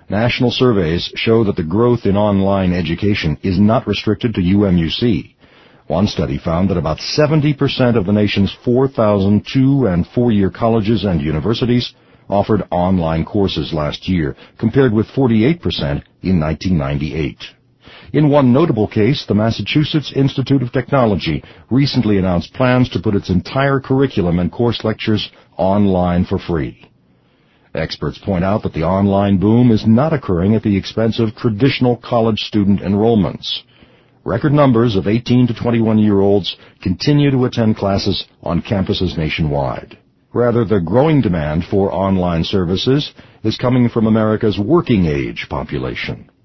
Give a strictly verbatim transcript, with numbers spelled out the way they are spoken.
National surveys show that the growth in online education is not restricted to U M U C. One study found that about seventy percent of the nation's four thousand two- and four-year colleges and universities offered online courses last year, compared with forty-eight percent in nineteen ninety-eight. In one notable case, the Massachusetts Institute of Technology recently announced plans to put its entire curriculum and course lectures online for free. Experts point out that the online boom is not occurring at the expense of traditional college student enrollments. Record numbers of eighteen to twenty-one-year-olds continue to attend classes on campuses nationwide. Rather, the growing demand for online services is coming from America's working-age population.